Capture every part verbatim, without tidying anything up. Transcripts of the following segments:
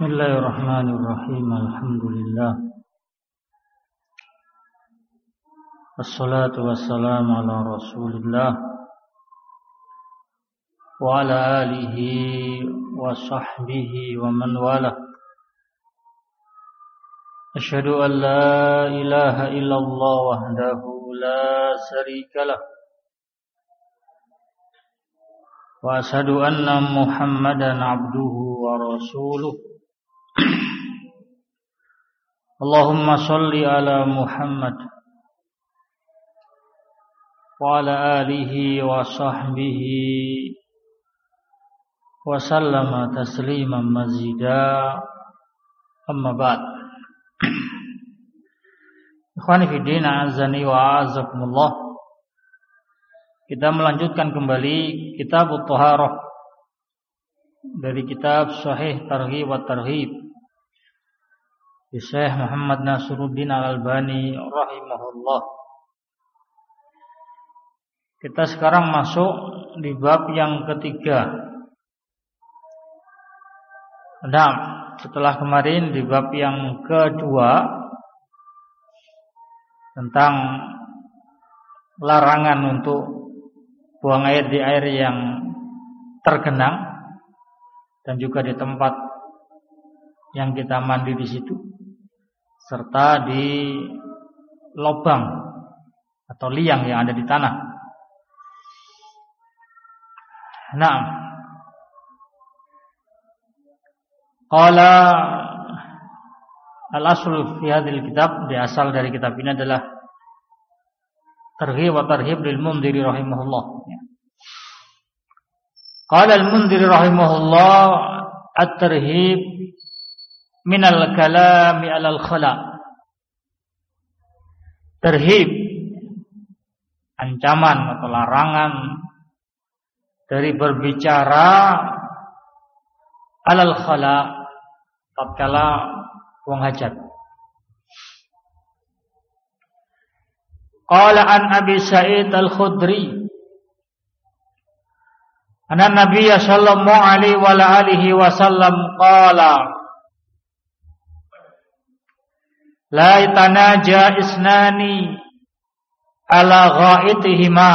Bismillahirrahmanirrahim. Alhamdulillah. Wassalatu wassalamu ala Rasulillah wa ala alihi wa sahbihi wa man wala. Asyhadu an la ilaha illallah wahdahu la syarika lah. Wa asyhadu anna Muhammadan abduhu wa rasuluh. Allahumma sholli ala Muhammad wa ala alihi wa sahbihi wa sallama tasliman mazida. Amma ba'd. Ikhwani fi din, a'azzani wa a'azzakumullah. Kita melanjutkan kembali kitab At-Taharah dari kitab Sahih Targhib wa Tarhib di Syekh Muhammad Nasiruddin Al-Albani rahimahullah. Kita sekarang masuk di bab yang ketiga. Nah, setelah kemarin di bab yang kedua tentang larangan untuk buang air di air yang tergenang dan juga di tempat yang kita mandi di situ, serta di lubang atau liang yang ada di tanah. Nah, qala al-asl fi hadhil kitab, di asal dari kitab ini adalah Targhib wa Tarhib lil Mundhiri rahimahullah. Qala al-Mundhiri rahimahullah, at-tarhib min al-kalami 'ala al-khala. Tarhib, ancaman atau larangan dari berbicara 'ala al-khala tatkala buang hajat. Qala an Abi Sa'id Al-Khudri anna Nabiyya sallallahu alaihi wa alihi wasallam qala la yatanaja isnani ala ghaitihima.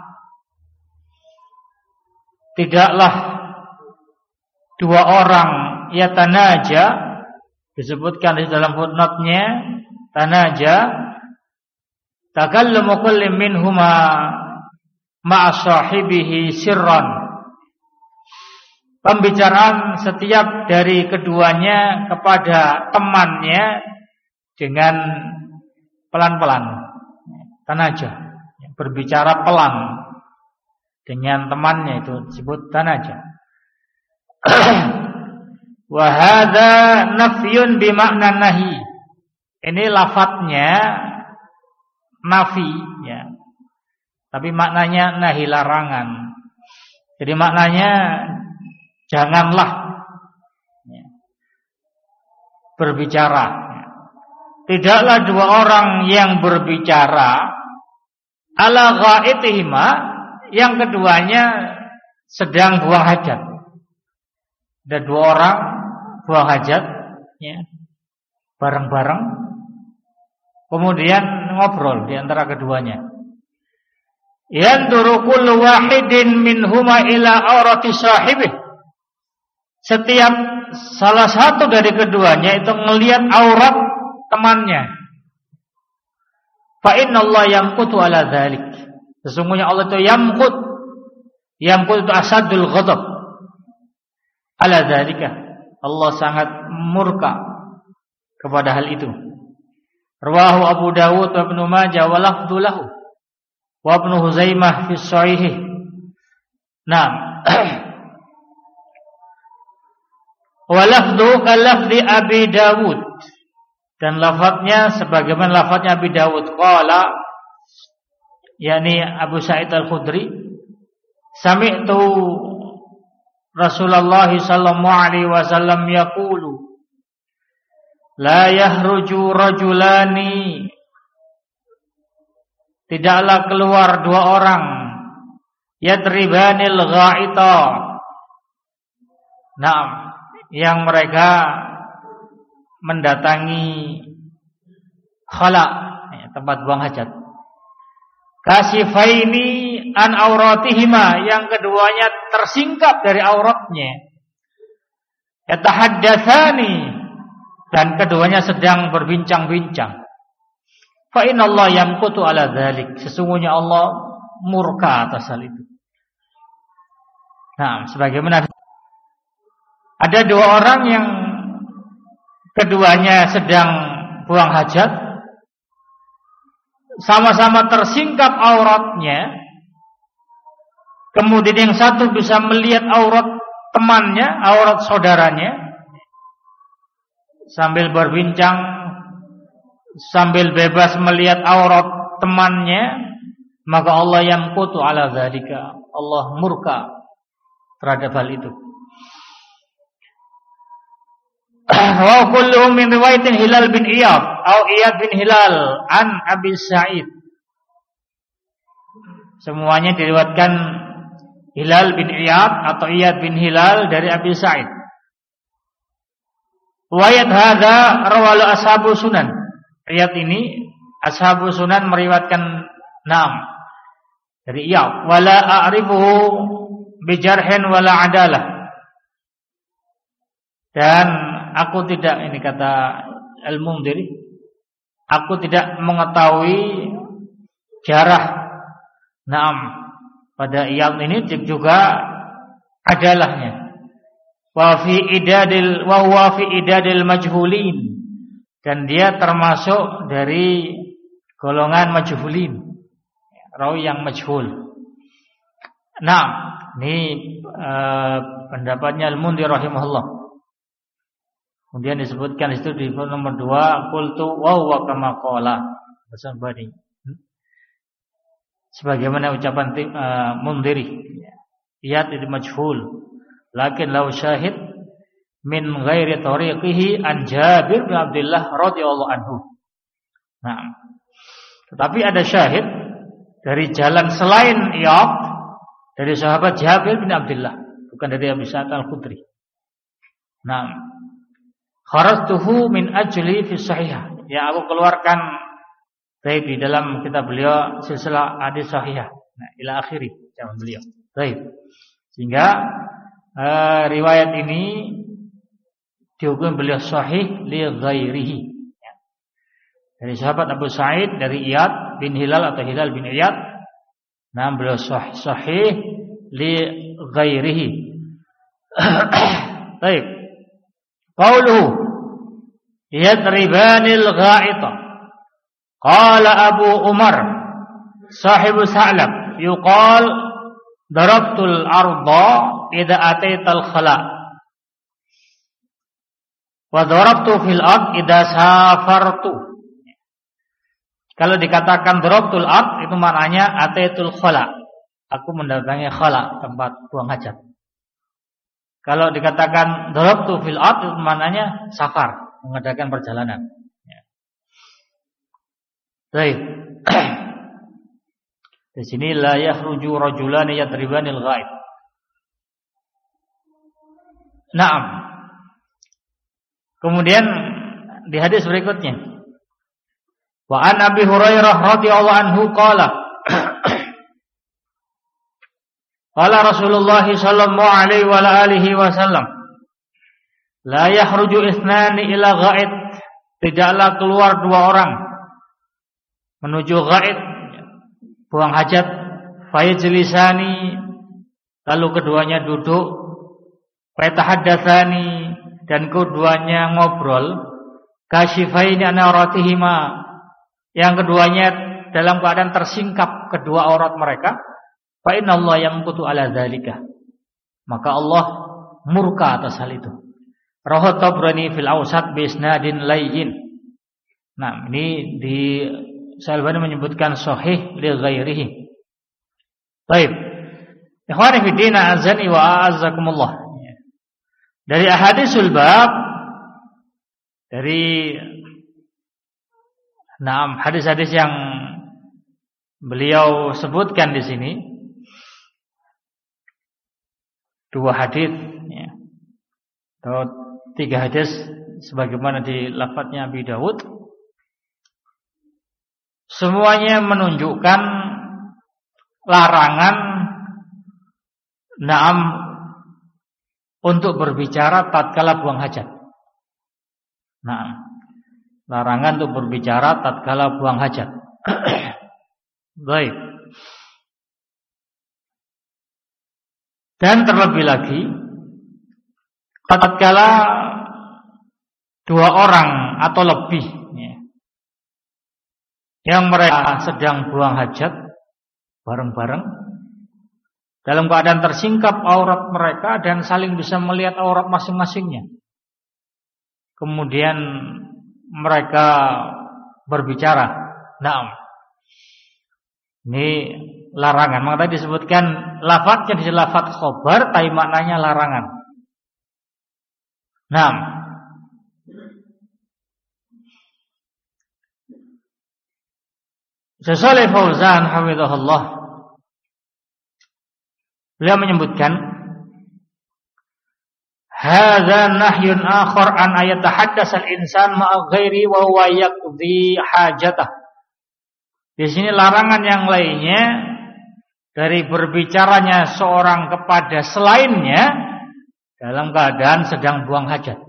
Tidaklah dua orang yatanaja, disebutkan di dalam footnote-nya, tanaja takallamu kullu minhuma ma'a sahibihi sirran. Pembicaraan setiap dari keduanya kepada temannya dengan pelan-pelan. Tanaja, berbicara pelan dengan temannya, itu disebut tanaja. Wa hadza nafyun bi makna nahi. Ini lafadznya nafi, ya. Tapi maknanya nahi, larangan. Jadi maknanya janganlah ya, berbicara. Tidaklah dua orang yang berbicara ala ghaitihima, yang keduanya sedang buang hajat. Ada dua orang buang hajat ya, bareng-bareng, kemudian ngobrol di antara keduanya. Yanduru kullu wahidin minhuma ila aurati sahibih. Setiap salah satu dari keduanya itu melihat aurat temannya. Fa innallaha yamqutu ala dzalik. Sesungguhnya Allah itu yamqut. Yamqut itu asadul ghadab. Ala dzalika. Allah sangat murka kepada hal itu. Rawahu Abu Dawud wa Ibnu Majah wa lafdhu lahu wa Ibnu Huzaimah fi sahih. Nah, wa lafdhu ka lafdhi Abi Dawud, dan lafadznya sebagaimana lafadznya Abi Dawud. Qala, yakni Abu Sa'id Al-Khudri, sami'tu Rasulullah sallallahu alaihi wasallam yaqulu la yahruju rajulani, tidaklah keluar dua orang, yadribanil ghaita, Naam, yang mereka mendatangi khala, ya, tempat buang hajat. Kasifaini an auratihima, yang keduanya tersingkap dari auratnya. Yatahaddatsani, dan keduanya sedang berbincang-bincang. Fa innallaha yamqutu ala dzalik, sesungguhnya Allah murka atas hal itu. Nah, sebagaimana ada dua orang yang keduanya sedang buang hajat, sama-sama tersingkap auratnya. Kemudian yang satu bisa melihat aurat temannya, aurat saudaranya, sambil berbincang, sambil bebas melihat aurat temannya, maka Allah yamqutu ala dzalika, Allah murka terhadap hal itu. Wa kulluhum min riwayatin Hilal bin Iyad atau Iyad bin Hilal an Abi Sa'id. Semuanya diriwayatkan Hilal bin Iyad atau Iyad bin Hilal dari Abi Sa'id. Riwayat hadza rawahu ashabu sunan. Riwayat ini ashabu sunan meriwayatkan enam dari Iyad. Wala a'rifuhu bijarhin wala adalah. Dan aku tidak, ini kata Al-Mundhiri, aku tidak mengetahui jarah naam pada Iyad ini juga adalahnya. Wa fi idadil wa huwa fi idadil majhulin, dan dia termasuk dari golongan majhulin, rawi yang majhul. Nah, ini uh, pendapatnya Al-Mundhiri rahimahullah. Kemudian disebutkan itu di nomor dua, qultu wa huwa kama qala As-Sambari, sebagaimana ucapan uh, Mundhiri, iyad itu majhul, lakin lau syahid min ghairi tariqihi an Jabir bin Abdullah radhiyallahu anhu. Nah, tetapi ada syahid dari jalan selain Iyad, dari sahabat Jabir bin Abdullah, bukan dari Abu Sa'id Al-Khudri. Nah, kharajtuhu min ajli fi sahihah, yang aku keluarkan baik di dalam kitab beliau silsilah hadis sahihah. Nah, ila akhiri zaman beliau. Baik. Sehingga uh, riwayat ini dihukum beliau sahih li ghairihi. Ya. Dari sahabat Abu Sa'id, dari Iyad bin Hilal atau Hilal bin Iyad. Nah, beliau sahih, sahih li ghairihi. Baik. Qauluhu yadribanil gha'ita. Qala Abu Umar sahibu Sa'lab yuqal darabtul arda idza ataital khala wa darabtu fil ard idza safartu. Kalau dikatakan darabtul ard itu maknanya ataitul khala, aku mendatangi khala, tempat buang hajat. Kalau dikatakan darabtu fil ard itu maknanya safar, mengadakan perjalanan. Ya. Baik. Di sini la yakhruju rajulani yadribanil ghaib. Naam. Kemudian di hadis berikutnya, wa an Abi Hurairah radhiyallahu anhu qala qala Rasulullah sallallahu alaihi wa alihi wasallam, la yakhruju ithnani ila ghaid, tidaklah keluar dua orang menuju ghaid, buang hajat, fayajlisani, lalu keduanya duduk, fayatahaddatsani, dan keduanya ngobrol, kasyifaini an auratihima, yang keduanya dalam keadaan tersingkap kedua aurat mereka, fa innallaha yamqutu ala dzalika, maka Allah murka atas hal itu. Rawahu Tabrani fil Awsat bi isnadin layyin. Nah, ini di Syalbani menyebutkan sahih li ghairihi. Baik. Ikhwani fi din, azani wa a'azzakumullah. Dari ahadisul bab, dari enam hadis-hadis yang beliau sebutkan di sini, dua hadis ya, atau tiga hadis sebagaimana di lafadznya Abi Dawud, semuanya menunjukkan larangan na'am untuk berbicara tatkala buang hajat. Nah, larangan untuk berbicara tatkala buang hajat. Baik. Dan terlebih lagi, tatkala dua orang atau lebih ya, yang mereka sedang buang hajat bareng-bareng, dalam keadaan tersingkap aurat mereka dan saling bisa melihat aurat masing-masingnya, kemudian mereka berbicara, naam, ini larangan. Maka tadi disebutkan lafadznya di lafadz khobar, tapi maknanya larangan. Naam. Syekh Fauzan hafizahullah, beliau menyebutkan, hadza nahyun akhar an ayatahaddas al-insan ma'a ghairi wa huwa yaqdi hajatah. Di sini larangan yang lainnya dari berbicaranya seorang kepada selainnya dalam keadaan sedang buang hajat.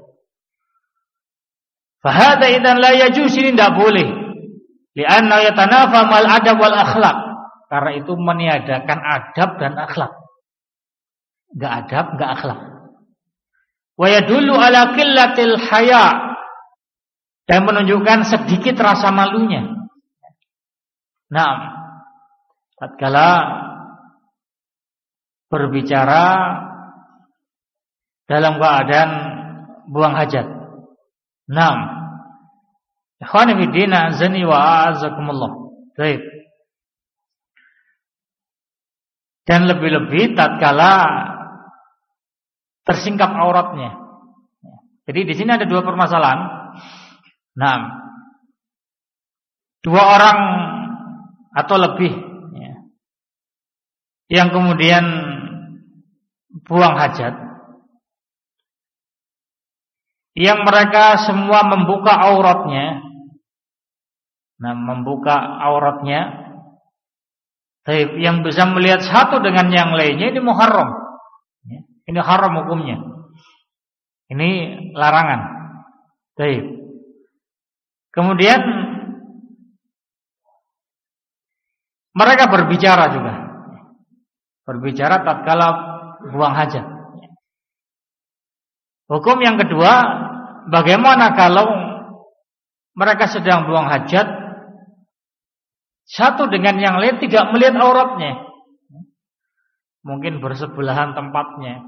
Fa hadza idzan la yajuz, ini tidak boleh. Li'anna yatanafa mal adab wal akhlaq. Karena itu meniadakan adab dan akhlak. Enggak adab, enggak akhlak. Wa yadullu ala qillatil haya, dan menunjukkan sedikit rasa malunya. Nah, tatkala berbicara dalam keadaan buang hajat. Nah, ikhwani fi din, azani wa a'azakumullah. Baik. Dan lebih-lebih tatkala tersingkap auratnya. Jadi di sini ada dua permasalahan. Nah, dua orang atau lebih ya, yang kemudian buang hajat, yang mereka semua membuka auratnya. Nah, membuka auratnya, yang bisa melihat satu dengan yang lainnya, ini muharram. Ini haram hukumnya. Ini larangan. Baik. Kemudian mereka berbicara juga. Berbicara tatkala buang hajat. Hukum yang kedua, bagaimana kalau mereka sedang buang hajat, satu dengan yang lain tidak melihat auratnya, mungkin bersebelahan tempatnya,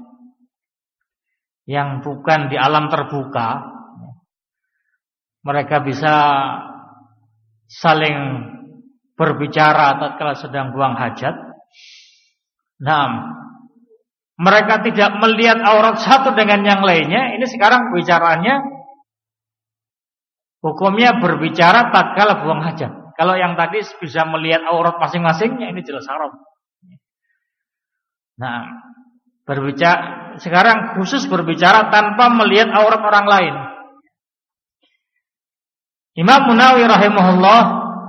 yang bukan di alam terbuka, mereka bisa saling berbicara tatkala sedang buang hajat. Nah, mereka tidak melihat aurat satu dengan yang lainnya. Ini sekarang bicaraannya, hukumnya berbicara tatkala buang hajat. Kalau yang tadi bisa melihat aurat masing-masingnya, ini jelas haram. Nah, berbicara sekarang khusus berbicara tanpa melihat aurat orang lain. Imam Munawi rahimahullah,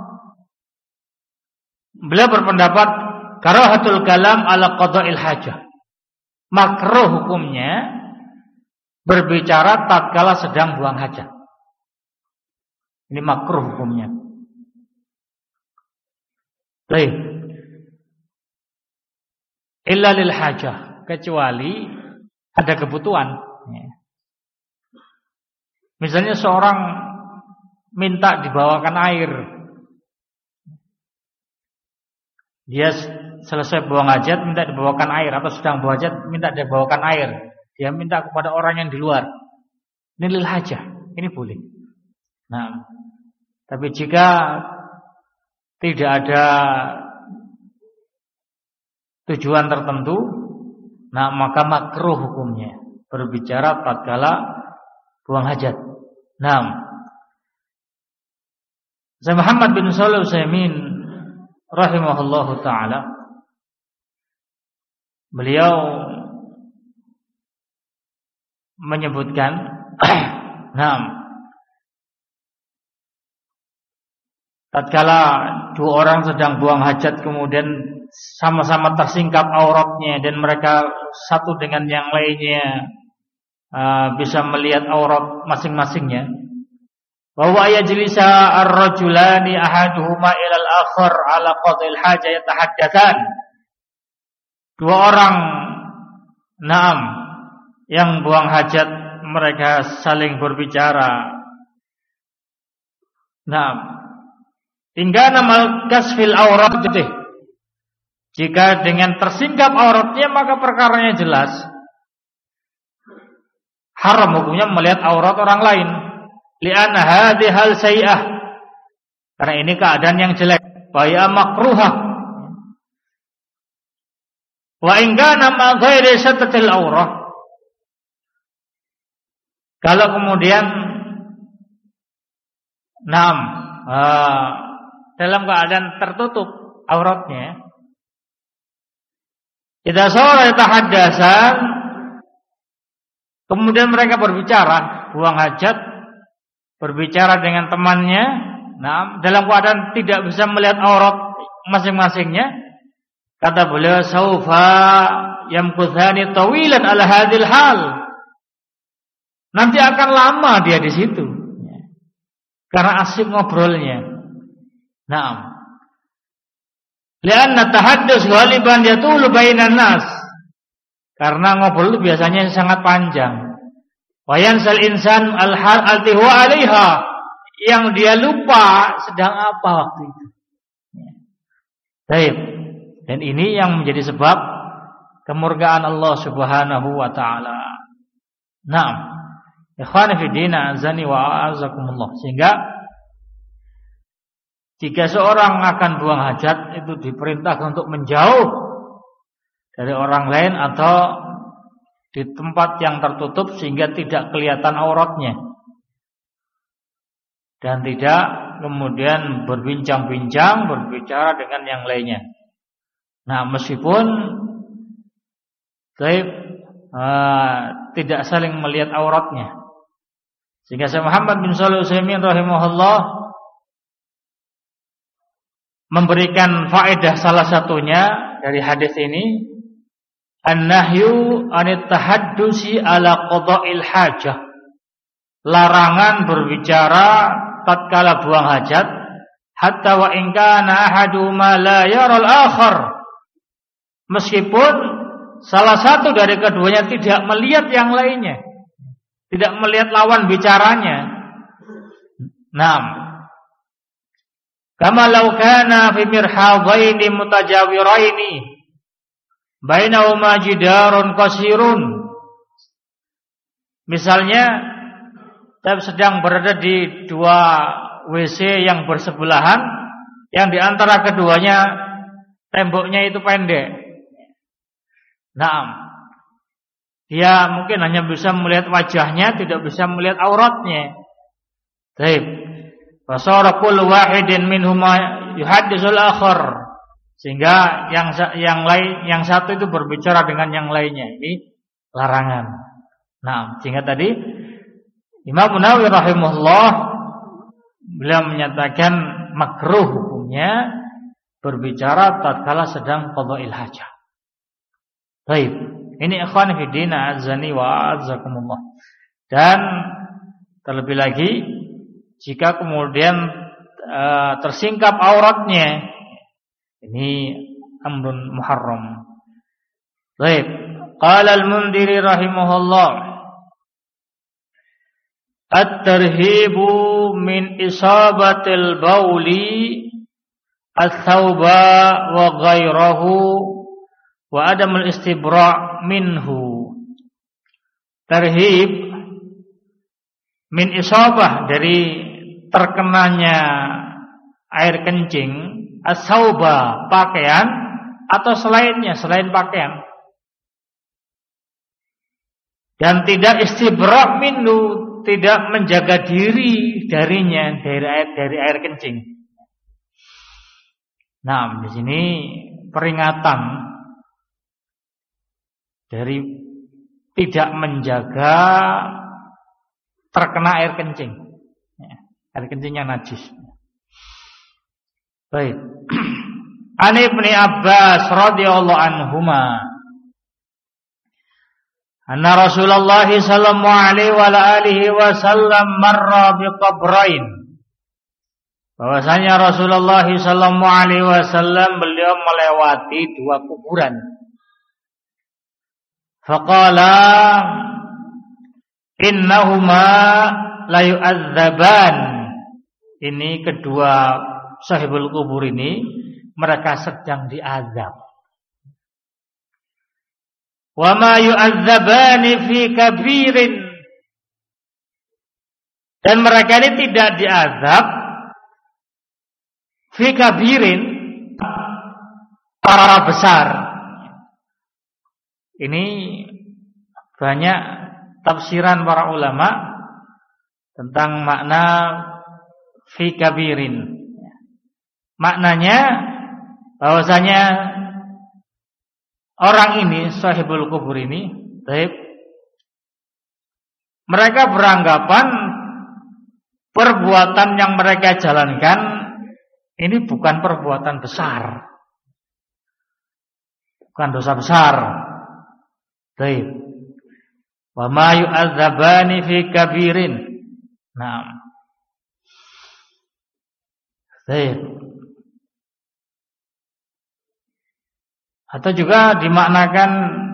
beliau berpendapat karahatul kalam ala qada'il hajah. Makruh hukumnya berbicara tatkala sedang buang hajat. Ini makruh hukumnya. Baik. Illa lil hajah, kecuali ada kebutuhan. Misalnya seorang minta dibawakan air, dia selesai buang hajat minta dibawakan air, atau sedang buang hajat minta dibawakan air, dia minta kepada orang yang di luar. Ini lil hajah, ini boleh. Nah, tapi jika tidak ada tujuan tertentu, nah maka makruh hukumnya berbicara tatkala buang hajat. Nah, Syekh Muhammad bin Shalih Al-Utsaimin rahimahullahu taala, beliau menyebutkan Nah, tatkala dua orang sedang buang hajat kemudian sama-sama tersingkap auratnya dan mereka satu dengan yang lainnya uh, bisa melihat aurat masing-masingnya. Bahwa yajlisa ar-rajulani ahaduhuma ila al-akhar ala qadil haja yatahaddatsan. Dua orang naam yang buang hajat mereka saling berbicara. Naam. Hingga namal kasfil aurat gitu. Jika dengan tersingkap auratnya maka perkaranya jelas. Haram hukumnya melihat aurat orang lain. Li'anna hadhi hal sayi'ah. Karena ini keadaan yang jelek. Baya makruhah. Wa in kana ma ghairi satatil aurah. Kalau kemudian naam uh, dalam keadaan tertutup auratnya, idza sara yatahaddatsan, kemudian mereka berbicara, buang hajat, berbicara dengan temannya, nah, dalam keadaan tidak bisa melihat aurat masing-masingnya, kata beliau, saufa yamkuthani tawilan ala hadhil hal. Nanti akan lama dia di situ, karena asik ngobrolnya. Naam. Lianna tahaddus ghaliban yatulu bainan nas. Karena ngobrol itu biasanya sangat panjang. Wa yansal insan al-hal altihu 'alaiha, yang dia lupa sedang apa waktu itu. Baik. Dan ini yang menjadi sebab kemurkaan Allah Subhanahu wa taala. Naam. Ikhwani fi din, azani wa azakumullah. Sehingga jika seorang akan buang hajat itu diperintahkan untuk menjauh dari orang lain atau di tempat yang tertutup sehingga tidak kelihatan auratnya, dan tidak kemudian berbincang-bincang, berbicara dengan yang lainnya. Nah, meskipun baik, uh, tidak saling melihat auratnya. Sehingga Syekh Muhammad bin Shalih Al-Utsaimin rahimahullah memberikan faedah salah satunya dari hadis ini, an-nahyu anit tahaddusi ala qada'il hajah. Larangan berbicara tatkala buang hajat, hatta wa in kana ahaduma la yara al-akhar. Meskipun salah satu dari keduanya tidak melihat yang lainnya, tidak melihat lawan bicaranya. Naam. Kama law kana fi mirhadaini mutajawiraini bainahuma jidarun qasirun. Misalnya kita sedang berada di dua W C yang bersebelahan, yang di antara keduanya temboknya itu pendek. Naam. Dia mungkin hanya bisa melihat wajahnya, tidak bisa melihat auratnya. Baik. Fasara kullu wahidin minhuma yuhaddisul akhar. Sehingga yang yang lain, yang satu itu berbicara dengan yang lainnya. Ini larangan. Nah, sehingga tadi Imam Nawawi rahimahullah beliau menyatakan makruh hukumnya berbicara tatkala sedang qada'il hajah. Baik. Ini ikhwan fi din, azani wa azakumullah. Dan terlebih lagi jika kemudian uh, tersingkap auratnya, ini amrun muharram. Baik. Qala al-Mundhiri rahimahullah, at-tarhibu min isabatil bauli ats-tsauba wa ghairahu wa adamul istibra' minhu. Tarhib min isabah, dari terkenanya air kencing, as-sauba pakaian atau selainnya, selain pakaian, dan tidak istibra' minhu, tidak menjaga diri darinya, dari air dari air kencing. Nah, di sini peringatan dari tidak menjaga terkena air kencing. Ya, air kencingnya najis. Baik. An Ibnu Abbas radhiyallahu anhuma anna Rasulullah sallallahu alaihi wa alihi wasallam marra biqabrain. Bahwasanya Rasulullah sallallahu alaihi wasallam beliau melewati dua kuburan. Faqala innahuma la yu'adzaban. Ini kedua sahibul kubur ini mereka sedang diazab. Wa ma yu'adzabani fi kabirin. Dan mereka ini tidak diazab fi kabirin, para besar. Ini banyak tafsiran para ulama tentang makna fi kabirin. Maknanya bahwasanya orang ini, sahibul kubur ini, baik, mereka beranggapan perbuatan yang mereka jalankan ini bukan perbuatan besar, bukan dosa besar. Baik. Wa ma yu'adzabani fi kabirin. Nah. Baik. Atau juga dimaknakan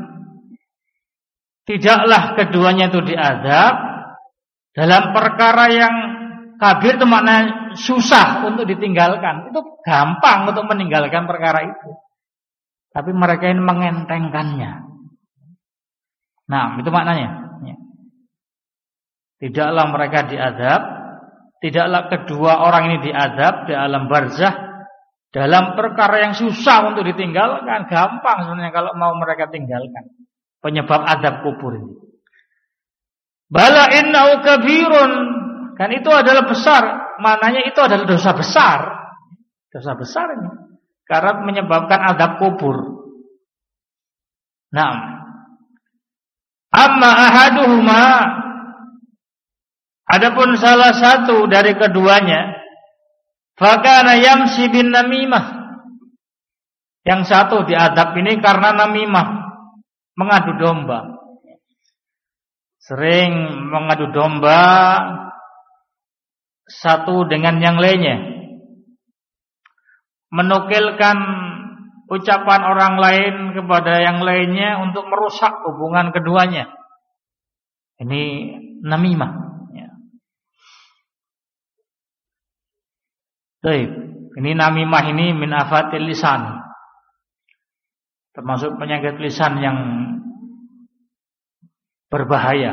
tidaklah keduanya itu diazab dalam perkara yang kabir, itu maknanya susah untuk ditinggalkan. Itu gampang untuk meninggalkan perkara itu. Tapi mereka ini mengentengkannya. Nah, itu maknanya. Tidaklah mereka diazab, tidaklah kedua orang ini diazab di alam barzah dalam perkara yang susah untuk ditinggalkan. Gampang sebenarnya kalau mau mereka tinggalkan penyebab azab kubur ini. Bala innahu kabirun, kan itu adalah besar. Maknanya itu adalah dosa besar. Dosa besar ini karena menyebabkan azab kubur. Naam. Amma ahaduhuma, adapun salah satu dari keduanya, fakana yamsi bin namimah. Yang satu diadab ini karena namimah, mengadu domba. Sering mengadu domba satu dengan yang lainnya, menukilkan ucapan orang lain kepada yang lainnya untuk merusak hubungan keduanya. Ini namimah. Baik, ini namimah ini min afatil lisan, termasuk penyakit lisan yang berbahaya.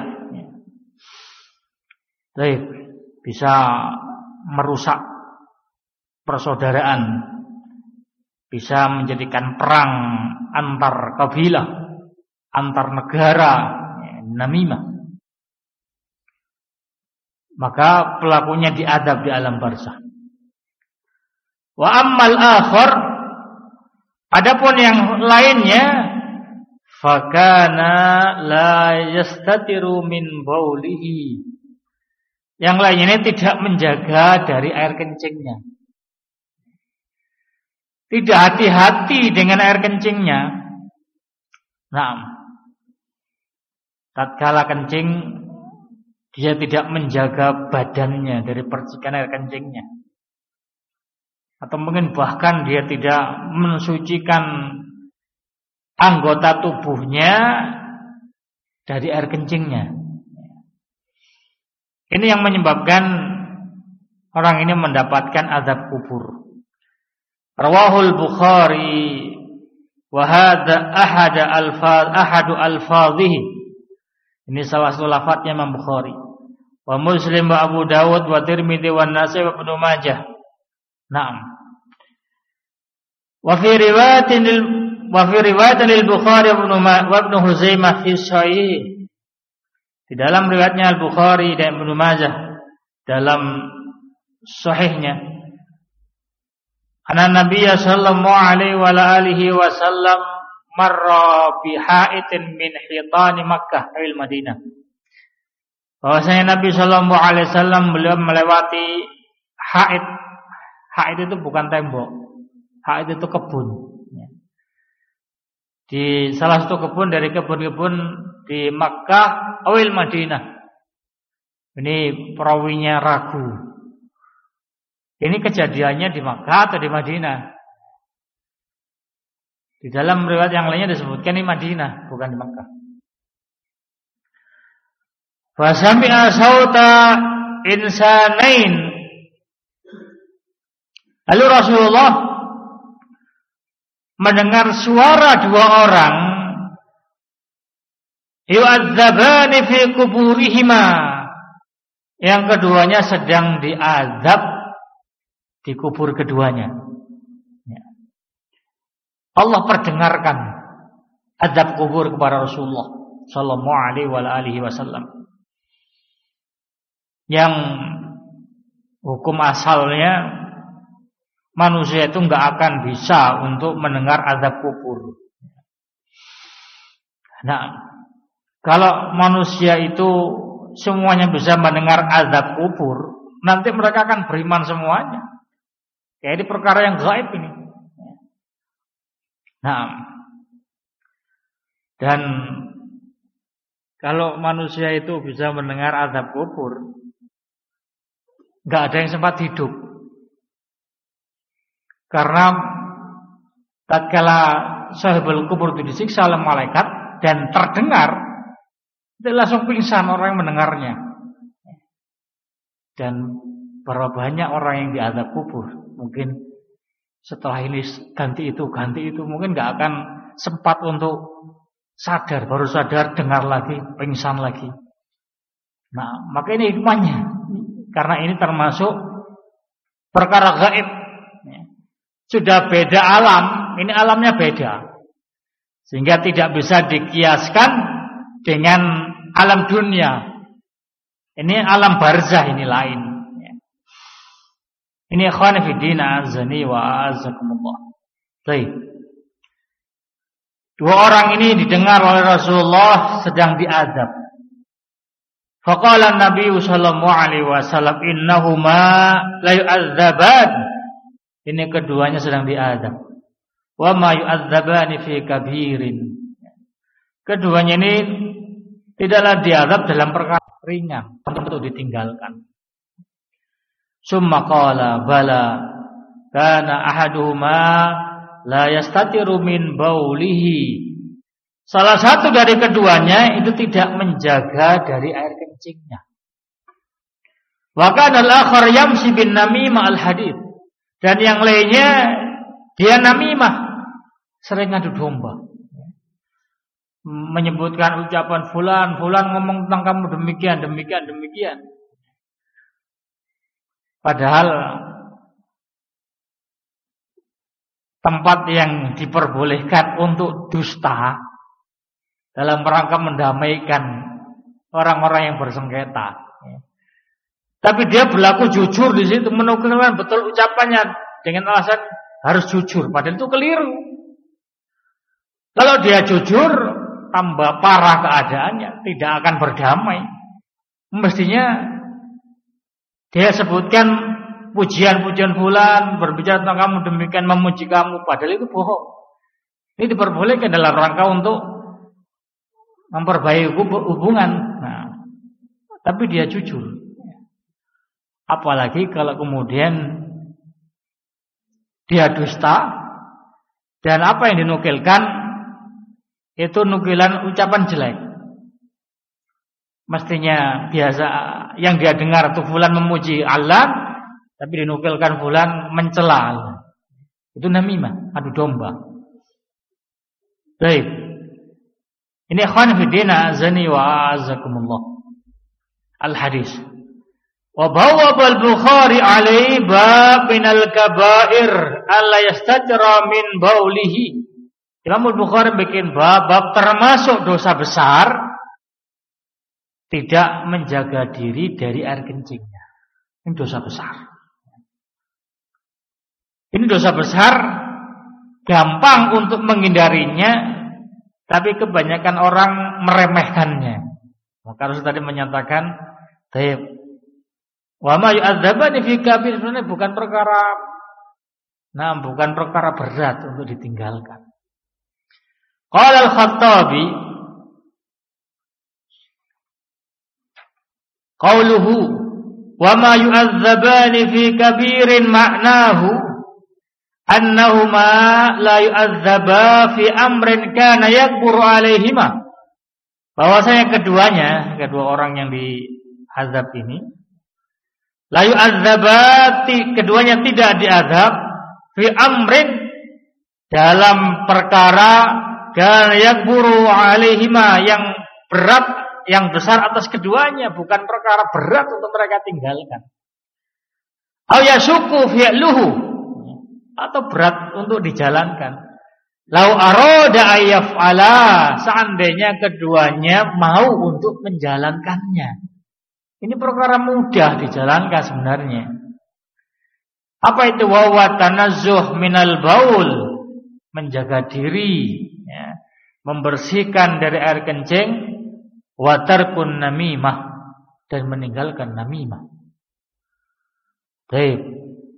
Baik, bisa merusak persaudaraan, bisa menjadikan perang antar kabilah, antar negara, namimah. Maka pelakunya diadab di alam barzah. Wa ammal akhar, adapun yang lainnya, fakana la yastatiru min baulihi. Yang lainnya ini tidak menjaga dari air kencingnya, tidak hati-hati dengan air kencingnya. Nah, tatkala kencing dia tidak menjaga badannya dari percikan air kencingnya. Atau mungkin bahkan dia tidak mensucikan anggota tubuhnya dari air kencingnya. Ini yang menyebabkan orang ini mendapatkan azab kubur. Rawahul Bukhari wa hadza ahada alfaz ahadu alfazihi. Ini salah satu lafadznya Imam Bukhari. Wa Muslim wa Abu Dawud wa Tirmidzi wa Nasa'i wa Ibnu Majah. Naam. Wa fi riwayatin wa fi riwayatin al-Bukhari wa Ibnu Huzaimah fi sahih. Di dalam riwayatnya Al-Bukhari dan Ibnu Majah dalam sahihnya, anna Nabiy sallallahu alaihi wa alihi wasallam marra bi ha'itin min hitani Makkah il Madinah. bahwasanya Nabi Shallallahu Alaihi Wasallam beliau melewati haid. Haid itu bukan tembok, haid itu kebun. Di salah satu kebun dari kebun-kebun di Makkah awil Madinah. Ini perawinya ragu. Ini kejadiannya di Makkah atau di Madinah? Di dalam riwayat yang lainnya disebutkan di Madinah, bukan di Makkah. Fa sami'a sauta insanain. Lalu Rasulullah mendengar suara dua orang yu'adzabani fi kuburihima, yang keduanya sedang diazab di kubur keduanya. Allah perdengarkan azab kubur kepada Rasulullah sallallahu alaihi wasallam, yang hukum asalnya manusia itu enggak akan bisa untuk mendengar azab kubur. Nah, kalau manusia itu semuanya bisa mendengar azab kubur, nanti mereka akan beriman semuanya. Ya, ini perkara yang gaib ini. Nah, dan kalau manusia itu bisa mendengar azab kubur, enggak ada yang sempat hidup. Karena tatkala sahibul kubur itu disiksa oleh malaikat dan terdengar, itu langsung pingsan orang yang mendengarnya. Dan berapa banyak orang yang diazab kubur, mungkin setelah ini ganti itu, ganti itu, mungkin gak akan sempat untuk sadar, baru sadar dengar lagi, pingsan lagi. Nah, maka ini hikmahnya, karena ini termasuk perkara gaib. Sudah beda alam, ini alamnya beda, sehingga tidak bisa dikiaskan dengan alam dunia. Ini alam barzah, ini lain. Ini ikhwan fi din azani wa azakumullah. Baik. Dua orang ini didengar oleh Rasulullah sedang diazab. Faqala Nabi sallallahu alaihi wasallam innahuma la yu'adzaban. Ini keduanya sedang diazab. Wa ma yu'adzabani fi kabirin. Keduanya ini tidaklah diazab dalam perkara ringan untuk ditinggalkan. Summa qala bala kana ahaduhuma la yastatiru min baulihi. Salah satu dari keduanya itu tidak menjaga dari air kencingnya. Wa kana al-akhar yamshi bin namimah al-hadith. Dan yang lainnya dia namimah, sering adu domba, menyebutkan ucapan fulan, fulan ngomong tentang kamu demikian, demikian, demikian. Padahal tempat yang diperbolehkan untuk dusta dalam rangka mendamaikan orang-orang yang bersengketa. Tapi dia berlaku jujur di situ, menukilkan betul ucapannya dengan alasan harus jujur, padahal itu keliru. Kalau dia jujur, tambah parah keadaannya, tidak akan berdamai. Mestinya dia sebutkan pujian-pujian fulan, berbicara tentang kamu demikian, memuji kamu, padahal itu bohong. Ini diperbolehkan dalam rangka untuk memperbaiki hubungan. Nah, tapi dia jujur. Apalagi kalau kemudian dia dusta, dan apa yang dinukilkan itu nukilan ucapan jelek. Mestinya biasa yang dia dengar itu fulan memuji Allah, tapi dinukilkan fulan mencela Allah. Itu namimah, adu domba. Baik. Ini ikhwan fi din azani wa azakumullah. Al-hadis. Wa bawwab al-Bukhari alaihi bab min al-kaba'ir alla yastajra min baulihi. Imam al-Bukhari bikin bab, bab termasuk dosa besar tidak menjaga diri dari air kencingnya. Ini dosa besar. Ini dosa besar, gampang untuk menghindarinya, tapi kebanyakan orang meremehkannya. Maka Rasul tadi menyatakan, "Taib, wa ma yu'adzabani fi kabir," sebenarnya bukan perkara nah bukan perkara berat untuk ditinggalkan. Qala Al-Khattabi qauluhu wa ma yu'adzabani fi kabirin ma'nahu annahuma la yu'adzaba fi amrin kana yakburu alaihima. Bahwasanya keduanya, kedua orang yang diazab ini la yu'adzabati, keduanya tidak diazab fi amrin, dalam perkara kana yakburu alaihima, yang berat, yang besar atas keduanya, bukan perkara berat untuk mereka tinggalkan. Aw yasuku fi'luhu, atau berat untuk dijalankan. Lau arada ayyaf'ala, seandainya keduanya mau untuk menjalankannya. Ini perkara mudah dijalankan sebenarnya. Apa itu wawa tanazzuh minal baul? Menjaga diri, ya, membersihkan dari air kencing, wa tarkun namimah, dan meninggalkan namimah. Baik.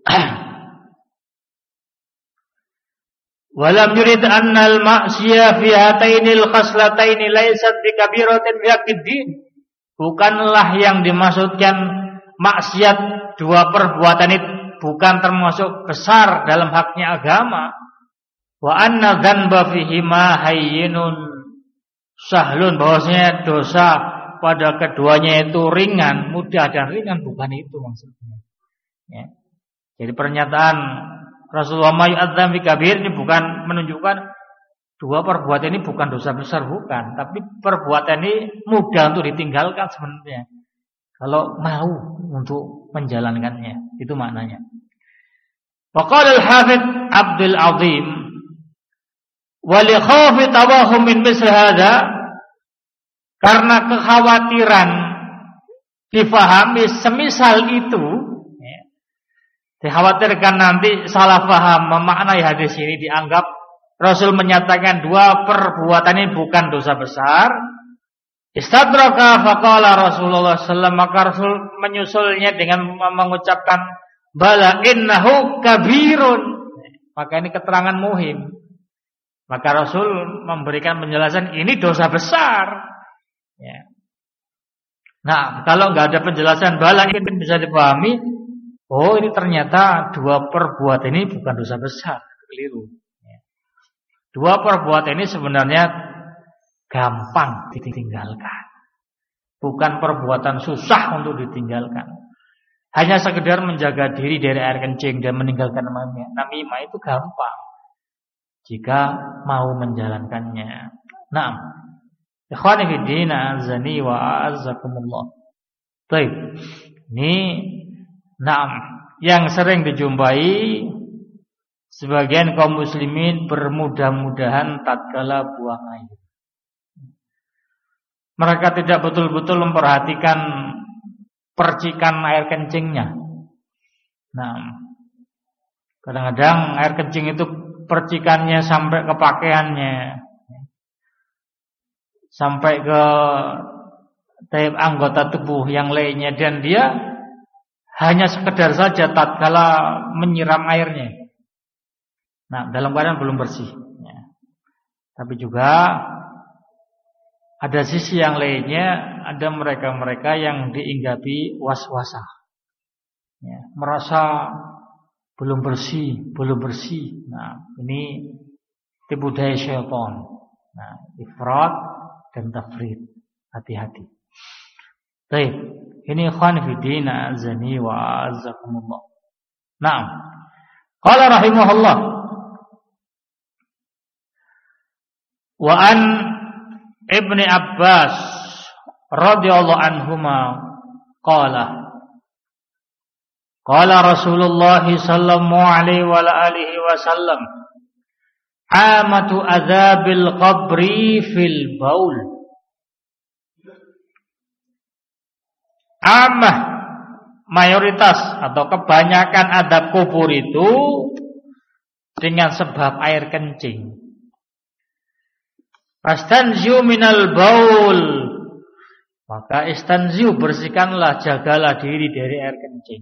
Walam yurid annal ma'siyah fi hatainil khaslataini laysat bikabiratin fi haqqid-din. Bukanlah yang dimaksudkan maksiat dua perbuatan itu bukan termasuk besar dalam haknya agama. Wa anna dzanba fihima hayyinun sahlun, bahwasanya dosa pada keduanya itu ringan, mudah dan ringan, bukan itu maksudnya. Ya. Jadi pernyataan Rasulullah ma'adzam fi kabir ini bukan menunjukkan dua perbuatan ini bukan dosa besar, bukan, tapi perbuatan ini mudah untuk ditinggalkan sebenarnya kalau mau untuk menjalankannya, itu maknanya. Waqala al-Hafidz Abdul Azim wa li khawfi tawahum min misl hadza, karena kekhawatiran difahami semisal itu, ya, dikhawatirkan nanti salah paham memaknai hadis ini, dianggap Rasul menyatakan dua perbuatan ini bukan dosa besar. Istadraka faqala Rasulullah sallallahu alaihi wasallam, maka Rasul menyusulnya dengan mengucapkan bala innahu kabirun. Maka ini keterangan muhim. Maka Rasul memberikan penjelasan ini dosa besar. Ya. Nah, kalau nggak ada penjelasan bala ini bisa dipahami, oh ini ternyata dua perbuatan ini bukan dosa besar, keliru. Dua perbuatan ini sebenarnya gampang ditinggalkan. Bukan perbuatan susah untuk ditinggalkan. Hanya sekedar menjaga diri dari air kencing dan meninggalkan namimah itu gampang jika mau menjalankannya. Naam. Ikhwani fi din, azani wa azzakumullah. Baik. Ini naam yang sering dijumpai sebagian kaum muslimin bermudah-mudahan tatkala buang air. Mereka tidak betul-betul memperhatikan percikan air kencingnya. Nah, kadang-kadang air kencing itu percikannya sampai ke pakaiannya, sampai ke tiap anggota tubuh yang lainnya, dan dia hanya sekedar saja tatkala menyiram airnya. Nah, dalam keadaan belum bersih, ya. Tapi juga ada sisi yang lainnya, ada mereka-mereka yang diinggapi was-wasah, ya, merasa belum bersih, belum bersih. Nah, ini tipu daya syaitan. Nah, ifrat dan tafrid, hati-hati. Baik, ini ikhwan fi din, azani wa azzakumullah. Naam. Qala rahimahullah, wa an Ibni Abbas radhiyallahu anhuma qala qala Rasulullah sallallahu alaihi wa alihi wasallam amatu adzabil qabri fil baul. Amah, mayoritas atau kebanyakan adab kubur itu dengan sebab air kencing. Fastanju minal baul, Maka istanziu, bersihkanlah, jagalah diri dari air kencing.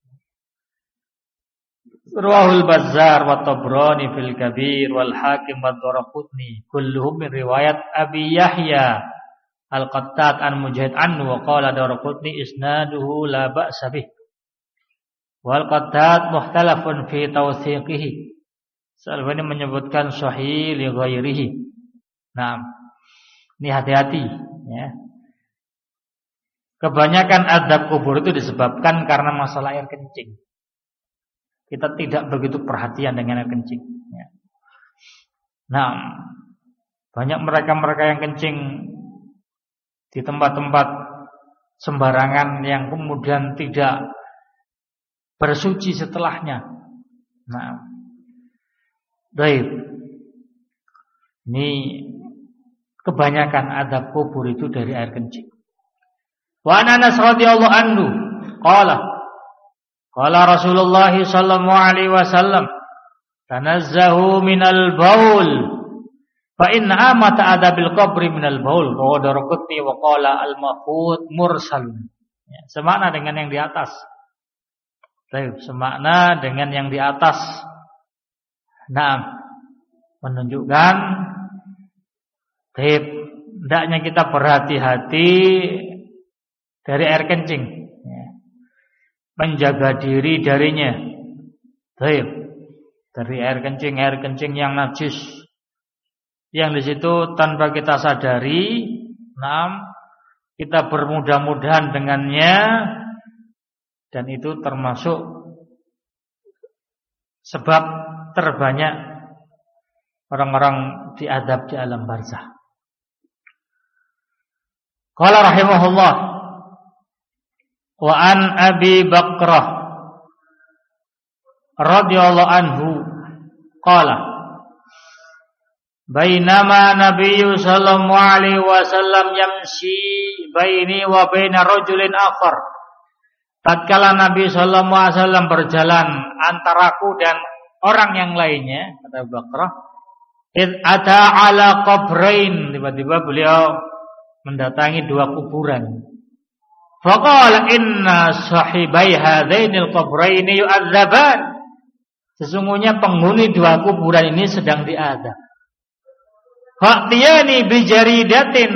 Rawahul Bazzar wa Tabrani fil Kabir wal Hakim wa Daraqutni kulluhum min riwayat Abi Yahya Al-Qattat an Mujahid anhu wa qala Daraqutni isnaduhu la ba'sa bih wal Qattat mukhtalafun fi tawthiqihi. Al-Albani menyebutkan sahih li ghairihi. Nah, ini hati-hati ya. Kebanyakan azab kubur itu disebabkan karena masalah air kencing. Kita tidak begitu perhatian dengan air kencing ya. Nah, banyak mereka-mereka yang kencing di tempat-tempat sembarangan yang kemudian tidak bersuci setelahnya. Nah, baik. Ini kebanyakan azab kubur itu dari air kencing. Wa Anas radhiyallahu anhu qala qala Rasulullah sallallahu alaihi wasallam tanazzahu minal baul fa inna amata adabil qabri minal baul wa Daraqutni wa qala al-mafut mursal. Ya, semakna dengan yang di atas. Baik, semakna dengan yang di atas. Nah, menunjukkan baik, hendaknya kita berhati-hati dari air kencing ya. Menjaga diri darinya. Baik, dari air kencing, air kencing yang najis, yang di situ tanpa kita sadari, nah, kita bermudah-mudahan dengannya, dan itu termasuk sebab terbanyak orang-orang diazab di alam barzakh. Qala rahimahullah wa an Abi Bakrah radhiyallahu anhu qala bainama Nabiyyu sallallahu alaihi wasallam yamshi baini wa baina rajulin akhar. Tatkala Nabi sallallahu alaihi wasallam berjalan antaraku dan orang yang lainnya, kata Abu Bakrah, id ata ala qabrain, tiba-tiba beliau mendatangi dua kuburan. Faqala inna sahibai hadainil qabraini yu'adzaban. Sesungguhnya penghuni dua kuburan ini sedang diazab. Fa'tiyani bijaridatin.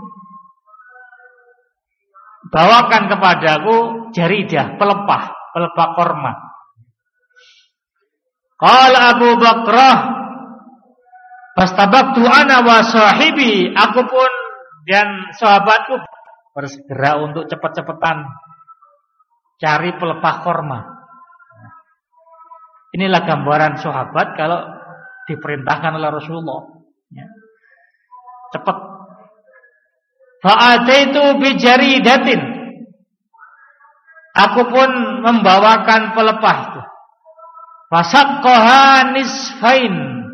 Bawakan kepadaku jaridah, pelepah, pelepah korma. Qala Abu Bakrah fastabaqtu ana wa sahibi, aku pun dan sahabatku bersegera untuk cepat-cepatan cari pelepah korma. Inilah gambaran sahabat kalau diperintahkan oleh Rasulullah ya. Cepat. Fa'ataitu bijaridatin, aku pun membawakan pelepah itu. Fasaqqaha nisfain,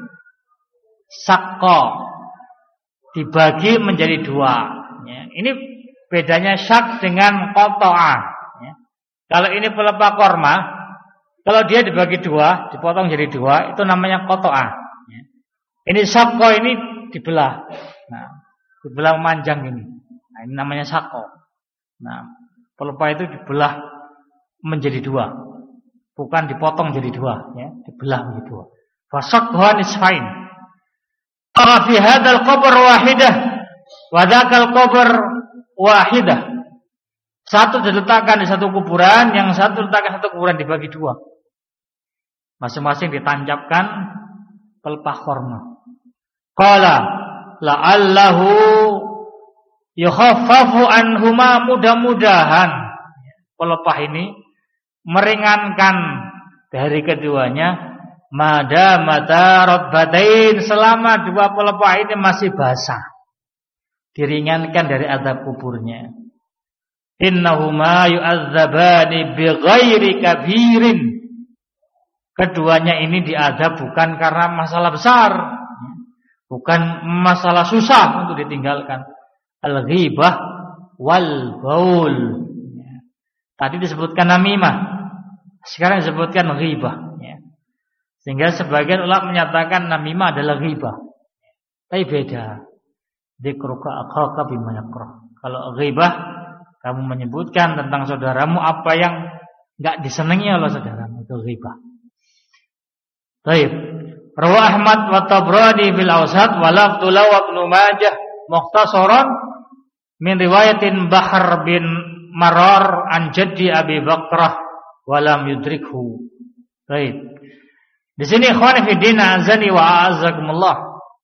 sakko dibagi menjadi dua ya. Ini bedanya syak dengan qata'a ya. Kalau ini pelepah korma, kalau dia dibagi dua, dipotong jadi dua, itu namanya qata'a ya. Ini sakko, ini dibelah. Nah, dibelah memanjang ini. Nah, ini namanya sakko. Nah, pelepah itu dibelah menjadi dua, bukan dipotong jadi dua ya, dibelah menjadi dua. Fasaqqaha nisfain. Fi hadzal qabr wahidah wa dzakal qabr wahidah. Satu diletakkan di satu kuburan, yang satu diletakkan di satu kuburan, dibagi dua. Masing-masing ditancapkan pelepah korma. Qala la'allahu yukhaffafu anhuma, mudah-mudahan pelepah ini meringankan dari keduanya. Madamata radbatain, selama dua pelepah ini masih basah, diringankan dari azab kuburnya. Innahuma yu'adzabani bighairi kabirin, keduanya ini diazab bukan karena masalah besar, bukan masalah susah untuk ditinggalkan. Al-ghibah wal baul. Tadi disebutkan namimah, sekarang disebutkan ghibah. Sehingga sebagian ulama menyatakan namimah adalah ghibah. Tapi beda. Dzikruka akhaka bima yakrah. Kalau ghibah, kamu menyebutkan tentang saudaramu apa yang enggak disenangi oleh saudaramu, itu ghibah. Baik. Rawa Ahmad wa Tabrani fil Awsat wa lafdhu lahu Ibnu Majah mukhtasaran min riwayatin Bahr bin Marar an jaddi Abi Bakrah wa lam yudrikhu. Baik. Di sini ikhwan fi din azani wa a'azzakumullah.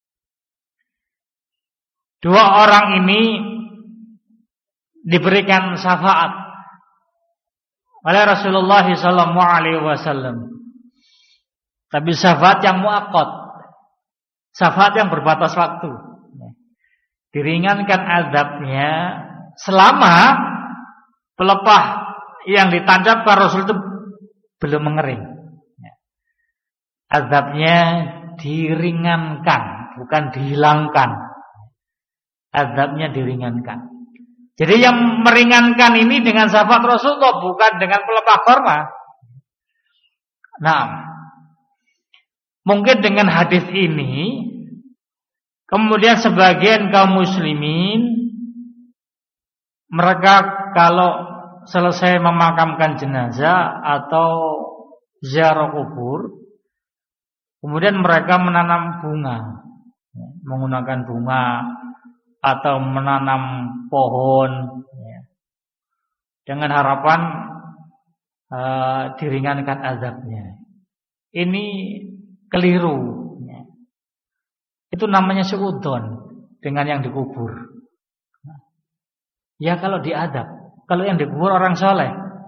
Dua orang ini diberikan syafaat oleh Rasulullah sallallahu alaihi wasallam. Tapi syafaat yang muakkad, syafaat yang berbatas waktu. Diringankan azabnya selama pelepah yang ditancapkan Rasul itu belum mengering. Azabnya diringankan, bukan dihilangkan. Azabnya diringankan. Jadi yang meringankan ini dengan syafaat Rasulullah, bukan dengan pelepah korma. Nah, mungkin dengan hadis ini kemudian sebagian kaum muslimin mereka kalau selesai memakamkan jenazah atau ziarah kubur, kemudian mereka menanam bunga, menggunakan bunga atau menanam pohon dengan harapan uh, diringankan azabnya. Ini keliru. Itu namanya suudzon dengan yang dikubur. Ya kalau diadab, kalau yang dikubur orang soleh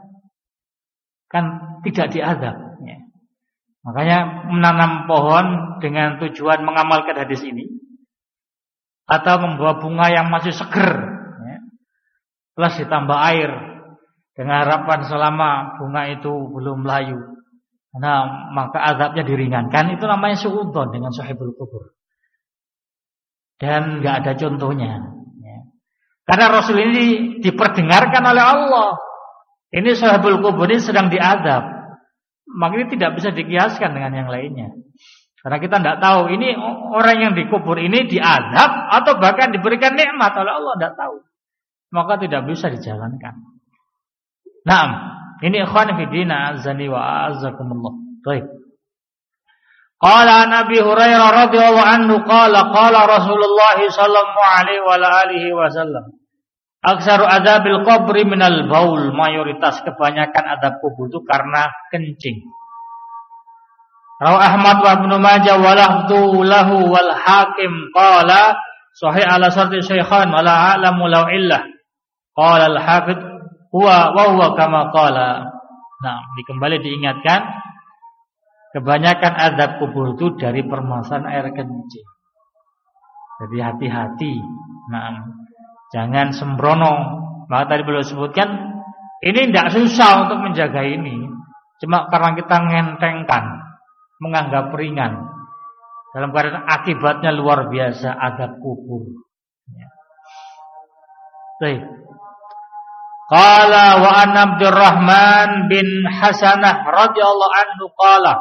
kan tidak diadab. Makanya menanam pohon dengan tujuan mengamalkan hadis ini, atau membawa bunga yang masih seger, plus ditambah air dengan harapan selama bunga itu belum layu, nah maka azabnya diringankan. Itu namanya suudzon dengan sahibul kubur. Dan nggak ada contohnya, ya. Karena Rasul ini diperdengarkan oleh Allah. Ini sahibul kubur ini sedang diadab, maka ini tidak bisa dikiaskan dengan yang lainnya. Karena kita tidak tahu ini orang yang dikubur ini diadab atau bahkan diberikan nikmat oleh Allah, tidak tahu. Maka tidak bisa dijalankan. Naam, ini ikhwan fi din azani wa azzakumullah. Baik. Qala Nabi Hurairah radhiyallahu anhu qala qala Rasulullah sallallahu alaihi wa alihi wasallam. Aksaru adzabil qabri minal baul, mayoritas kebanyakan adab kubur itu karena kencing. Rawi Ahmad wa Ibnu Majah wa lafdhu lahu wal Hakim qala sahih ala sharti syaikhan wa la a'lamu law illah. Qala al Hafidz huwa wa huwa kama qala. Nah, dikembali diingatkan kebanyakan azab kubur itu dari permasalahan air kencing. Jadi hati-hati. Nah, jangan sembrono. Maka tadi beliau sebutkan ini tidak susah untuk menjaga ini. Cuma karena kita ngentengkan, menganggap ringan. Dalam keadaan akibatnya luar biasa, azab kubur. Ya. Baik. Qala wa an Abdurrahman bin Hasanah radhiyallahu anhu qala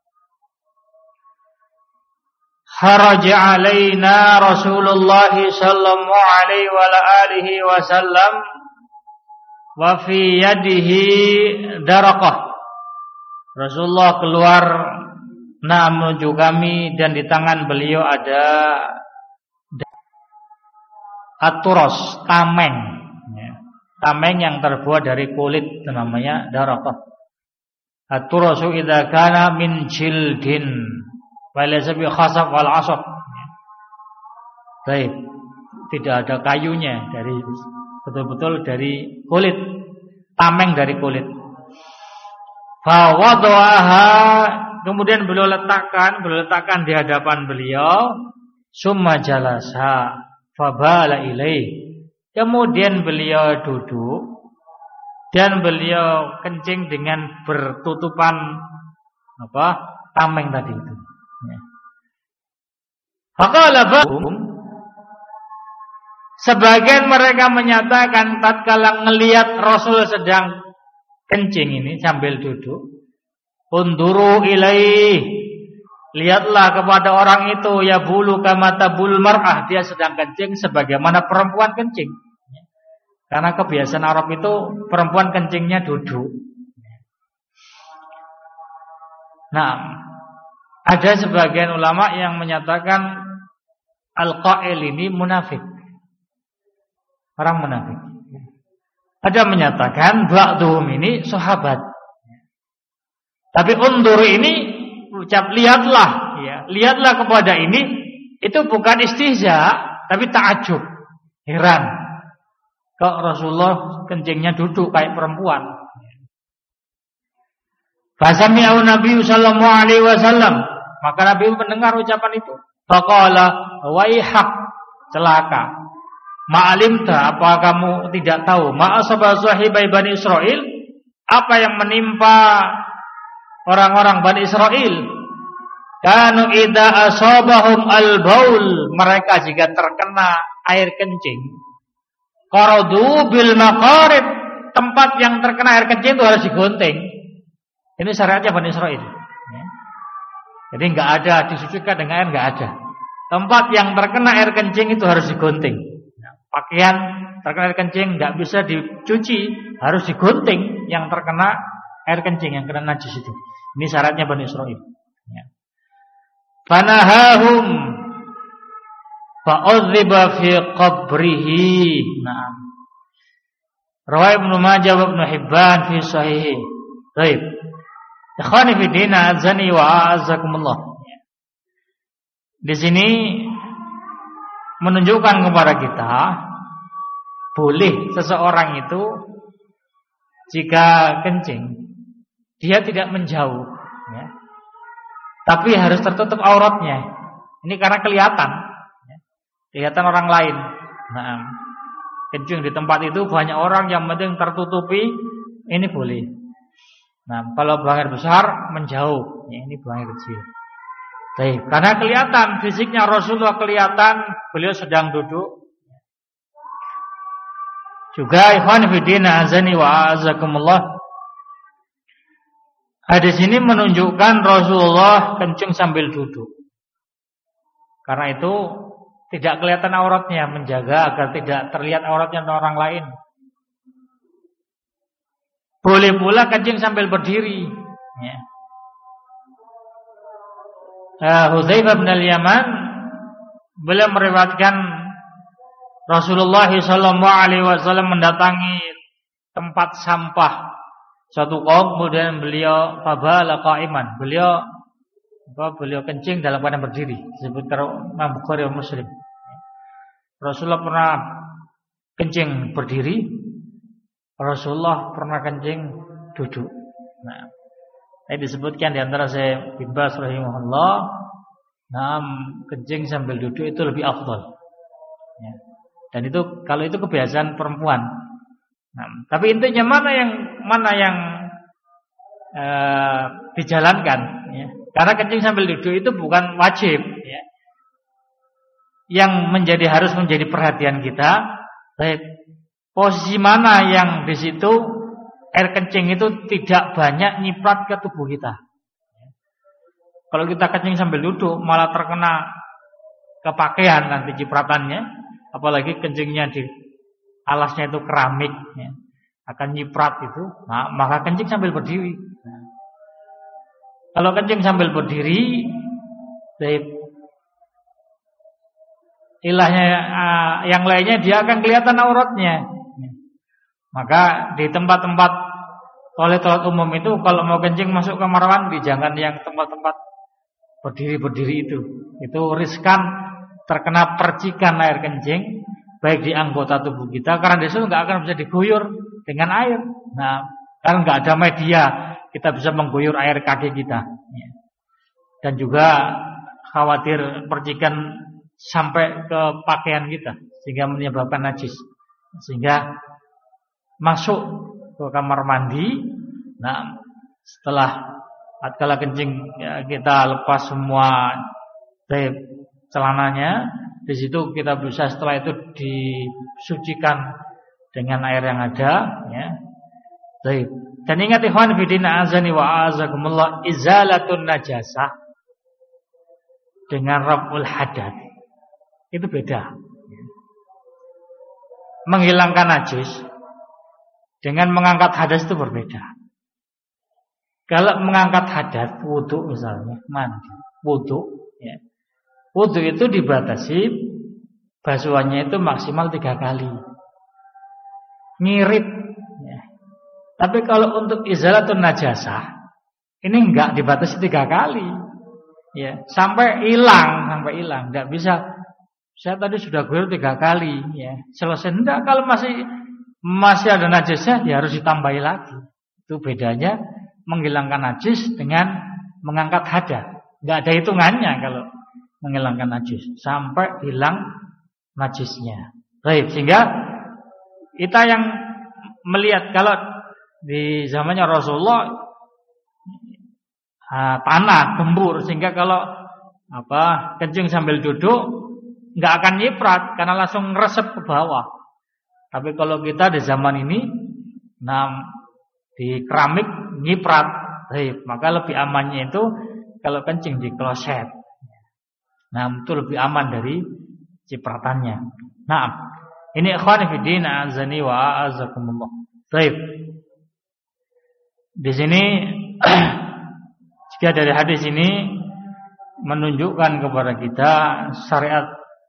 kharaja alaina Rasulullah sallallahu alaihi wa alihi wasallam wa fi yadihi daraqah. Rasulullah keluar nah menuju kami dan di tangan beliau ada aturos, tameng, ya. Tameng yang terbuat dari kulit namanya daraqah. Aturosu idza kana min jildin wa laysa bi khasab wal asab. Baik, tidak ada kayunya, dari betul-betul dari kulit, tameng dari kulit. Fa wada'aha, kemudian beliau letakkan, beliau letakkan di hadapan beliau, summa jalasa fabala ilaih. Kemudian beliau duduk dan beliau kencing dengan bertutupan apa? Tameng tadi itu. Ya. Faqala ba'dhum, sebagian mereka menyatakan tatkala ngelihat Rasul sedang kencing ini sambil duduk, unduru ilaih, lihatlah kepada orang itu, ya bulu kama tabul mar'ah, dia sedang kencing sebagaimana perempuan kencing. Karena kebiasaan Arab itu perempuan kencingnya duduk. Nah, ada sebagian ulama yang menyatakan al-qail ini munafik. Orang munafik. Ada menyatakan ba'duhum ini sahabat. Tapi undur ini ucap lihatlah, ya, lihatlah kepada ini, itu bukan istihza, tapi ta'ajub, heran. Kok Rasulullah kencingnya duduk kayak perempuan? Fasami'u Nabi sallallahu alaihi wasallam, maka Nabi mendengar ucapan itu. Faqala waihak, celaka. Ma'alimta, apa kamu tidak tahu? Ma'asaba sahibai Bani Israil, apa yang menimpa orang-orang Bani Israil? Kanu idza asabahum al-baul, mereka jika terkena air kencing, qaradu bil maqarib, tempat yang terkena air kencing itu harus digunting. Ini syariatnya Bani Israil. Jadi enggak ada disucikan dengan air, enggak ada. Tempat yang terkena air kencing itu harus digunting. Pakaian terkena air kencing enggak bisa dicuci, harus digunting yang terkena air kencing, yang kena najis itu. Ini syaratnya Bani Israil. Ya. Fanahahum fa'udhiba fi qabrihi. Naam. Riwayat Ibnu Majah wa Ibnu Hibban fi sahih. Baik. Ikhwani fi din, azani wa a'azzakumullah. Di sini menunjukkan kepada kita boleh seseorang itu jika kencing dia tidak menjauh, ya, tapi harus tertutup auratnya. Ini karena kelihatan, ya, kelihatan orang lain. Nah, kencing di tempat itu banyak orang yang penting tertutupi, ini boleh. Nah, kalau buang air besar menjauh, ya, ini buang air kecil. Baik, karena kelihatan fisiknya Rasulullah, kelihatan beliau sedang duduk. Juga ikhwan fillah azani wa azakumullah, hadis ini menunjukkan Rasulullah kencing sambil duduk. Karena itu tidak kelihatan auratnya, menjaga agar tidak terlihat auratnya orang lain. Boleh pula kencing sambil berdiri, ya. Uh, Hudzaifah bin al-Yaman beliau meriwayatkan Rasulullah sallallahu alaihi wasallam mendatangi tempat sampah suatu kaum, kemudian beliau fabala qa'iman, beliau apa beliau kencing dalam keadaan berdiri, disebut Imam Bukhari dan Muslim. Rasulullah pernah kencing berdiri, Rasulullah pernah kencing duduk. Nah, ini disebutkan di antara saya bin Baz rahimahullah, nah, kencing sambil duduk itu lebih afdal. Ya. Dan itu kalau itu kebiasaan perempuan. Nah, tapi intinya mana yang mana yang uh, dijalankan, ya. Karena kencing sambil duduk itu bukan wajib, ya. Yang menjadi harus menjadi perhatian kita, baik posisi mana yang di situ air kencing itu tidak banyak nyiprat ke tubuh kita. Kalau kita kencing sambil duduk malah terkena ke pakaian nanti cipratannya, apalagi kencingnya di alasnya itu keramik, ya, akan nyiprat itu. Nah, maka kencing sambil berdiri. Nah, kalau kencing sambil berdiri, baik, ilahnya uh, yang lainnya dia akan kelihatan auratnya. Maka di tempat-tempat toilet-toilet umum itu kalau mau kencing masuk kamar mandi, jangan yang tempat-tempat berdiri-berdiri itu. Itu riskan terkena percikan air kencing baik di anggota tubuh kita, karena di situ nggak akan bisa diguyur dengan air. Nah, karena nggak ada media kita bisa mengguyur air kaki kita. Dan juga khawatir percikan sampai ke pakaian kita sehingga menyebabkan najis. Sehingga masuk ke kamar mandi, nah setelah tatkala kencing ya, kita lepas semua tape celananya, di situ kita bisa setelah itu disucikan dengan air yang ada, ya. Tape. Dan ingat ikhwan fillah azani wa azakumullah, izalatun najasah dengan raf'ul hadath itu beda. menghilangkan najis dengan mengangkat hadas itu berbeda. Kalau mengangkat hadas, wudu misalnya, mandi, wudu, ya. Wudu itu dibatasi basuhannya itu maksimal tiga kali. Ngirit. Ya. Tapi kalau untuk izalatun najasah, ini enggak dibatasi tiga kali. Ya, sampai hilang, sampai hilang. Enggak bisa. Saya tadi sudah guyur tiga kali, ya. Selesai. Enggak, kalau masih masih ada najisnya, ya harus ditambahi lagi. Itu bedanya menghilangkan najis dengan mengangkat hadas. Enggak ada hitungannya kalau menghilangkan najis sampai hilang najisnya. Baik, sehingga kita yang melihat kalau di zamannya Rasulullah uh, tanah gembur, sehingga kalau apa kencing sambil duduk nggak akan nyiprat karena langsung ngeresep ke bawah. Tapi kalau kita di zaman ini, nah di keramik nyiprat, baik, maka lebih amannya itu kalau kencing di kloset. Nah, itu lebih aman dari cipratannya. Nah, ini ikhwan fillah azani wa a'azakumullah. Baik. Di sini jika dari hadis ini menunjukkan kepada kita syariat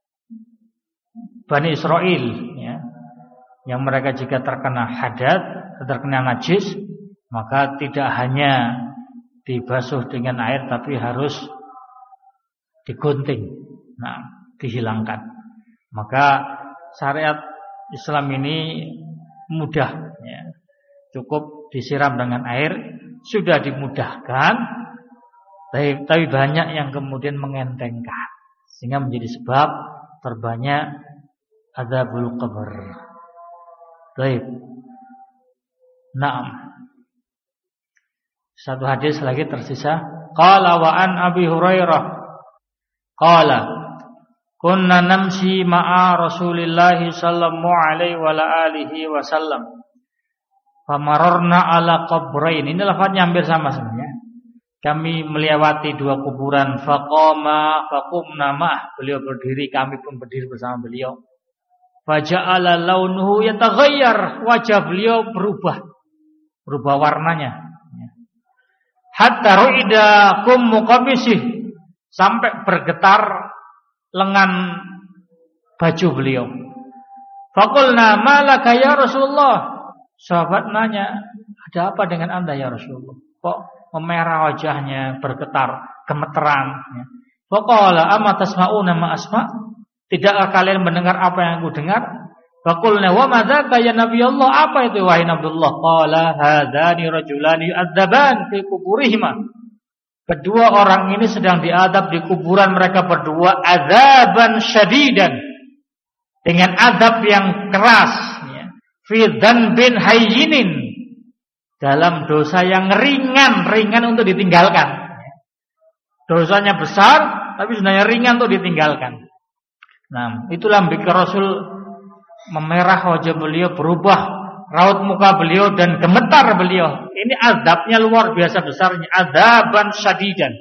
Bani Israel, ya, yang mereka jika terkena hadas, terkena najis, maka tidak hanya dibasuh dengan air, tapi harus digunting, nah, dihilangkan. Maka syariat Islam ini mudah, ya. Cukup disiram dengan air, sudah dimudahkan. Tapi, tapi banyak yang kemudian mengentengkan, sehingga menjadi sebab terbanyak adzabul qabr. Baik. Naam. Satu hadis lagi tersisa. Qala wa an Abi Hurairah qala kunna namshi ma'a Rasulillah sallallahu alaihi wa alihi wasallam famararna ala qabrain. Ini lafaznya hampir sama sebenarnya. Kami melewati dua kuburan, faqama faqumna ma'ah, beliau berdiri, kami pun berdiri bersama beliau. Faja'ala launuhu yataghayyar, wajah beliau berubah, berubah warnanya. Hatta ru'ida kum muqamisih, sampai bergetar lengan baju beliau. Faqulna ma laka ya Rasulullah. Sahabat nanya, ada apa dengan Anda ya Rasulullah? Kok memerah wajahnya, bergetar, gemeteran. Faqala amma tasma'una ma asma'? Tidakkah kalian mendengar apa yang aku dengar? Faqulna wa ma dzaka ya Nabi Allah? Apa itu wahai Nabiullah? Qala hadzani rajulani yu'adzaban fi kuburihima. Kedua orang ini sedang diadab di kuburan mereka berdua, adzaban syadidan, dengan adab yang keras, ya. Fi dzanbin hayyinin, dalam dosa yang ringan, ringan untuk ditinggalkan. Dosanya besar, tapi sebenarnya ringan untuk ditinggalkan. Nah, itulah bikin Rasul memerah wajah beliau, berubah raut muka beliau dan gemetar beliau. Ini azabnya luar biasa besarnya, azaban syadidan.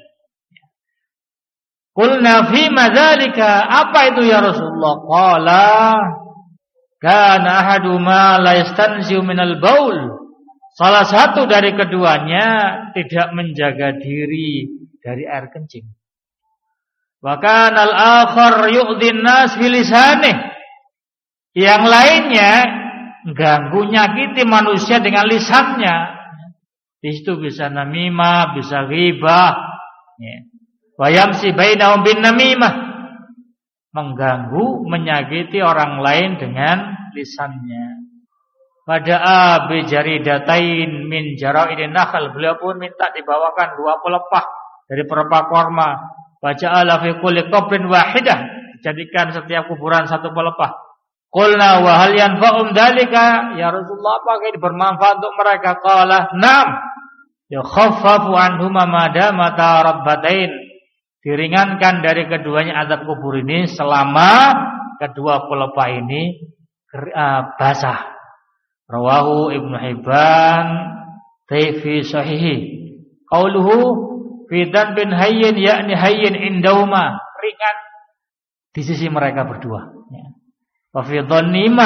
Qulna fi madzalika, apa itu ya Rasulullah? Qala kana ahaduma la yastanziu minal baul. Salah satu dari keduanya tidak menjaga diri dari air kencing. Wa kana al-akhar yu'dhin nas bi lisanih. Yang lainnya ganggu nyakiti manusia dengan lisannya. Di situ bisa namimah, bisa ghibah, ya. Wa yamsi bainahum bin namimah, mengganggu, menyakiti orang lain dengan lisannya. Pada abi jaridatain min jara'idin nakhl, beliau pun minta dibawakan dua pelepah dari pelepah kurma. Waja'ala fi kulli qabrin wahidah, dijadikan setiap kuburan satu pelepah. Qulna wa hal yanfa'um dzalika ya Rasulullah, apakah ini bermanfaat untuk mereka? Qala na'am yukhaffafu anhuma ma dama tarabbatain, diringankan dari keduanya azab kubur ini selama kedua pelepah ini uh, basah. Rawahu Ibnu Hibban fi sahihi. Qauluhu fi dhanbin hayyin yakni hayyin indahuma, ringan di sisi mereka berdua, ya. Wa fi dhannima,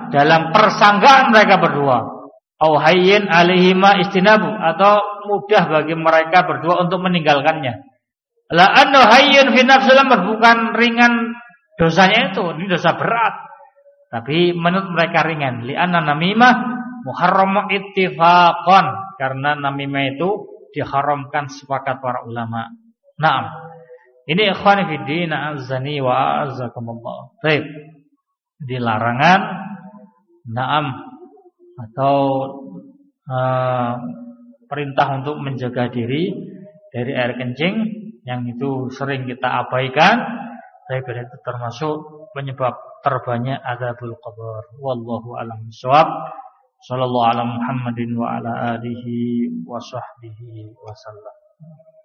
dalam persangkaan mereka berdua. Au hayyin alaihima istinabu, atau mudah bagi mereka berdua untuk meninggalkannya. La anna hayyun fi nafsil amr, bukan ringan dosanya itu, ini dosa berat. Tapi menurut mereka ringan. Li anna namimah muharram ittifaqan, karena namimah itu diharamkan sepakat para ulama. Naam. Ini ikhwan fi din azani wa azakumullah. Baik. Dilarangan naam atau uh, perintah untuk menjaga diri dari air kencing yang itu sering kita abaikan, tapi itu termasuk penyebab terbanyak azabul qabr. Wallahu a'lam bishawab. Sallallahu ala Muhammadin wa ala alihi wa sahbihi wasallam.